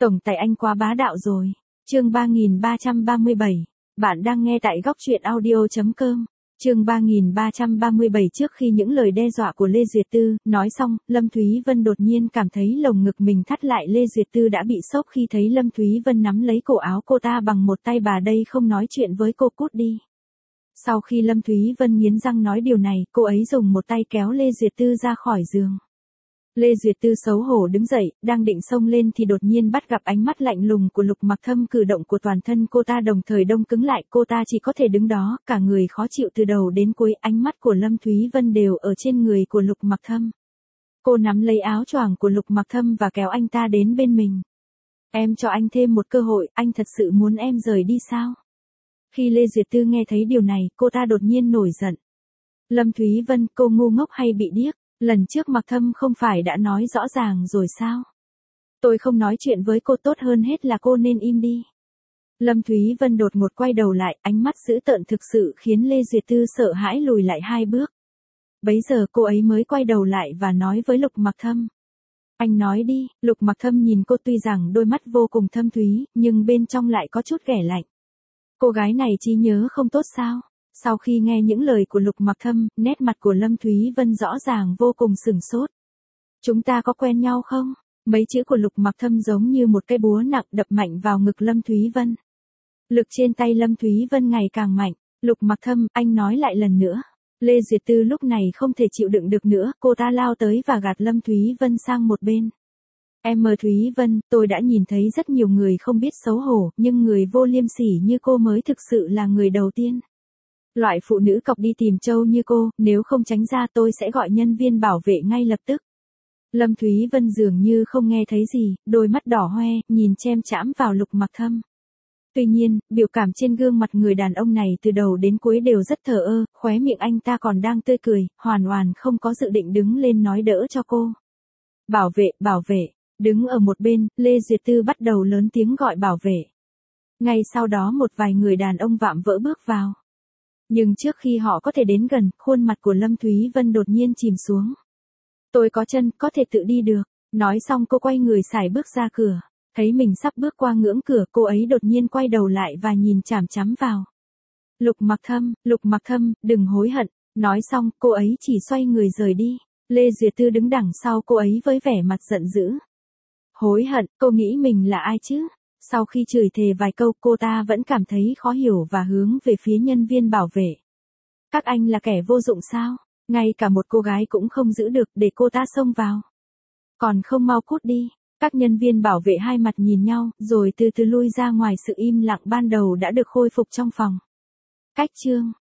Tổng tài anh quá bá đạo rồi. Chương 3337. Bạn đang nghe tại góc truyện audio.com. Chương 3337. Trước khi những lời đe dọa của Lê Duyệt Tư nói xong, Lâm Thúy Vân đột nhiên cảm thấy lồng ngực mình thắt lại. Lê Duyệt Tư đã bị sốc khi thấy Lâm Thúy Vân nắm lấy cổ áo cô ta bằng một tay. Bà đây không nói chuyện với cô, cút đi. Sau khi Lâm Thúy Vân nghiến răng nói điều này, cô ấy dùng một tay kéo Lê Duyệt Tư ra khỏi giường. Lê Duyệt Tư xấu hổ đứng dậy, đang định xông lên thì đột nhiên bắt gặp ánh mắt lạnh lùng của Lục Mặc Thâm. Cử động của toàn thân cô ta đồng thời đông cứng lại, cô ta chỉ có thể đứng đó, cả người khó chịu từ đầu đến cuối. Ánh mắt của Lâm Thúy Vân đều ở trên người của Lục Mặc Thâm. Cô nắm lấy áo choàng của Lục Mặc Thâm và kéo anh ta đến bên mình. Em cho anh thêm một cơ hội, anh thật sự muốn em rời đi sao? Khi Lê Duyệt Tư nghe thấy điều này, cô ta đột nhiên nổi giận. Lâm Thúy Vân, cô ngu ngốc hay bị điếc? Lần trước Mặc Thâm không phải đã nói rõ ràng rồi sao? Tôi không nói chuyện với cô, tốt hơn hết là cô nên im đi. Lâm Thúy Vân đột ngột quay đầu lại, ánh mắt dữ tợn thực sự khiến Lê Duyệt Tư sợ hãi lùi lại 2 bước. Bấy giờ cô ấy mới quay đầu lại và nói với Lục Mặc Thâm. Anh nói đi. Lục Mặc Thâm nhìn cô, tuy rằng đôi mắt vô cùng thâm thúy, nhưng bên trong lại có chút ghẻ lạnh. Cô gái này trí nhớ không tốt sao? Sau khi nghe những lời của Lục Mặc Thâm, nét mặt của Lâm Thúy Vân rõ ràng vô cùng sửng sốt. Chúng ta có quen nhau không? Mấy chữ của Lục Mặc Thâm giống như một cây búa nặng đập mạnh vào ngực Lâm Thúy Vân. Lực trên tay Lâm Thúy Vân ngày càng mạnh. Lục Mặc Thâm, anh nói lại lần nữa. Lê Duyệt Tư lúc này không thể chịu đựng được nữa, cô ta lao tới và gạt Lâm Thúy Vân sang một bên. Em Thúy Vân, tôi đã nhìn thấy rất nhiều người không biết xấu hổ, nhưng người vô liêm sỉ như cô mới thực sự là người đầu tiên. Loại phụ nữ cọc đi tìm trâu như cô, nếu không tránh ra tôi sẽ gọi nhân viên bảo vệ ngay lập tức. Lâm Thúy Vân dường như không nghe thấy gì, đôi mắt đỏ hoe, nhìn chăm chăm vào Lục Mặc Thâm. Tuy nhiên, biểu cảm trên gương mặt người đàn ông này từ đầu đến cuối đều rất thờ ơ, khóe miệng anh ta còn đang tươi cười, hoàn toàn không có dự định đứng lên nói đỡ cho cô. Bảo vệ, đứng ở một bên, Lê Duyệt Tư bắt đầu lớn tiếng gọi bảo vệ. Ngay sau đó một vài người đàn ông vạm vỡ bước vào. Nhưng trước khi họ có thể đến gần, khuôn mặt của Lâm Thúy Vân đột nhiên chìm xuống. Tôi có chân, có thể tự đi được. Nói xong cô quay người sải bước ra cửa. Thấy mình sắp bước qua ngưỡng cửa, cô ấy đột nhiên quay đầu lại và nhìn chằm chằm vào. Lục Mặc Thâm, đừng hối hận. Nói xong, cô ấy chỉ xoay người rời đi. Lê Duyệt Tư đứng đằng sau cô ấy với vẻ mặt giận dữ. Hối hận, cô nghĩ mình là ai chứ? Sau khi chửi thề vài câu, cô ta vẫn cảm thấy khó hiểu và hướng về phía nhân viên bảo vệ. Các anh là kẻ vô dụng sao? Ngay cả một cô gái cũng không giữ được để cô ta xông vào. Còn không mau cút đi. Các nhân viên bảo vệ hai mặt nhìn nhau, rồi từ từ lui ra ngoài. Sự im lặng ban đầu đã được khôi phục trong phòng. Cách chương